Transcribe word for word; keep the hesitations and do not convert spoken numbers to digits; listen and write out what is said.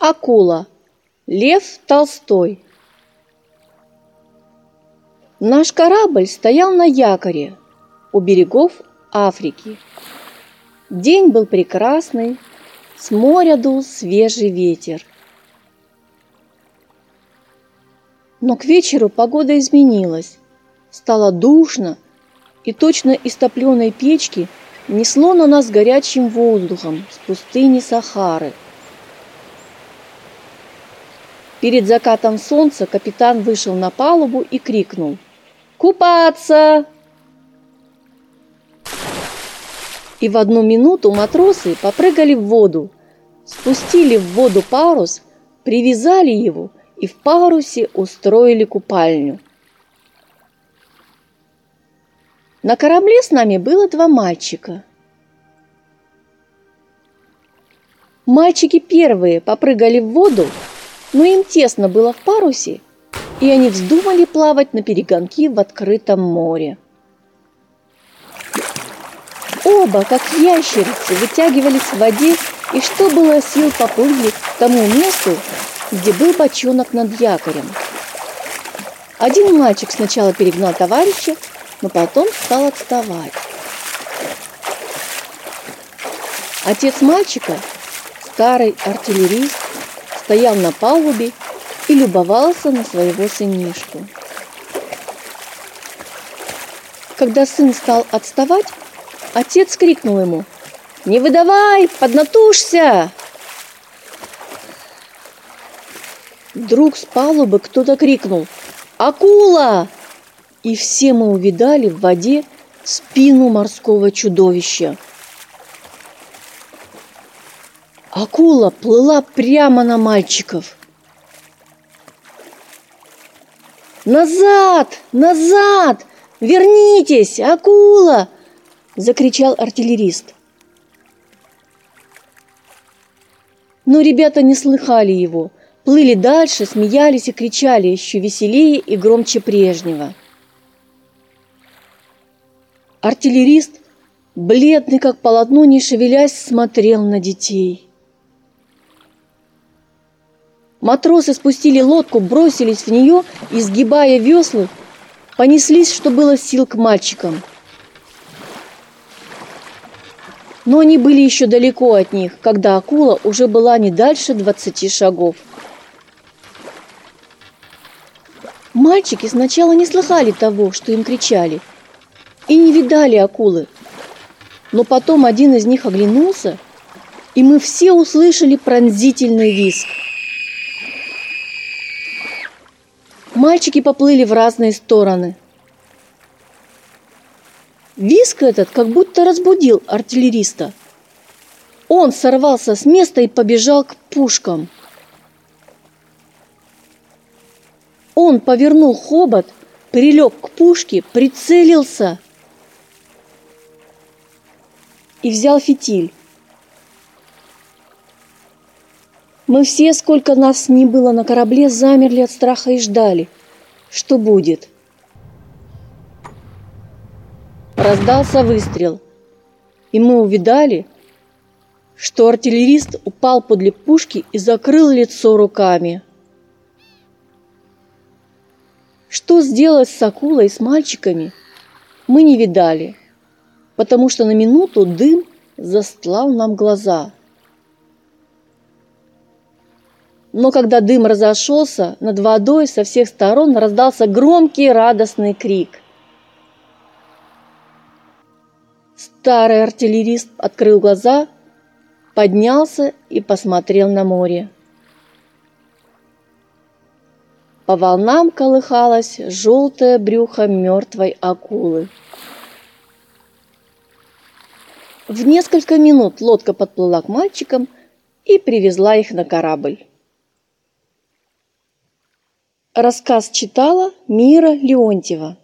Акула. Лев Толстой. Наш корабль стоял на якоре у берегов Африки. День был прекрасный, с моря дул свежий ветер. Но к вечеру погода изменилась, стало душно, и точно из топленой печки несло на нас горячим воздухом с пустыни Сахары. Перед закатом солнца капитан вышел на палубу и крикнул: «Купаться!» И в одну минуту матросы попрыгали в воду, спустили в воду парус, привязали его и в парусе устроили купальню. На корабле с нами было два мальчика. Мальчики первые попрыгали в воду, но им тесно было в парусе, и они вздумали плавать на перегонки в открытом море. Оба, как ящерицы, вытягивались в воде и, что было сил, поплыли к тому месту, где был бочонок над якорем. Один мальчик сначала перегнал товарища, но потом стал отставать. Отец мальчика, старый артиллерист, стоял на палубе и любовался на своего сынишку. Когда сын стал отставать, отец крикнул ему: «Не выдавай, поднатужься!» Вдруг с палубы кто-то крикнул: «Акула!» И все мы увидали в воде спину морского чудовища. Акула плыла прямо на мальчиков. «Назад! Назад! Вернитесь! Акула!» – закричал артиллерист. Но ребята не слыхали его, плыли дальше, смеялись и кричали еще веселее и громче прежнего. Артиллерист, бледный как полотно, не шевелясь, смотрел на детей. Матросы спустили лодку, бросились в нее и, сгибая весла, понеслись, что было сил, к мальчикам. Но они были еще далеко от них, когда акула уже была не дальше двадцати шагов. Мальчики сначала не слыхали того, что им кричали, и не видали акулы. Но потом один из них оглянулся, и мы все услышали пронзительный визг. Мальчики поплыли в разные стороны. Визг этот как будто разбудил артиллериста. Он сорвался с места и побежал к пушкам. Он повернул хобот, прилег к пушке, прицелился и взял фитиль. Мы все, сколько нас ни было на корабле, замерли от страха и ждали, что будет. Раздался выстрел, и мы увидали, что артиллерист упал подле пушки и закрыл лицо руками. Что сделать с акулой и с мальчиками, мы не видали, потому что на минуту дым застлал нам глаза. Но когда дым разошелся, над водой со всех сторон раздался громкий радостный крик. Старый артиллерист открыл глаза, поднялся и посмотрел на море. По волнам колыхалось желтое брюхо мертвой акулы. В несколько минут лодка подплыла к мальчикам и привезла их на корабль. Рассказ читала Мира Леонтьева.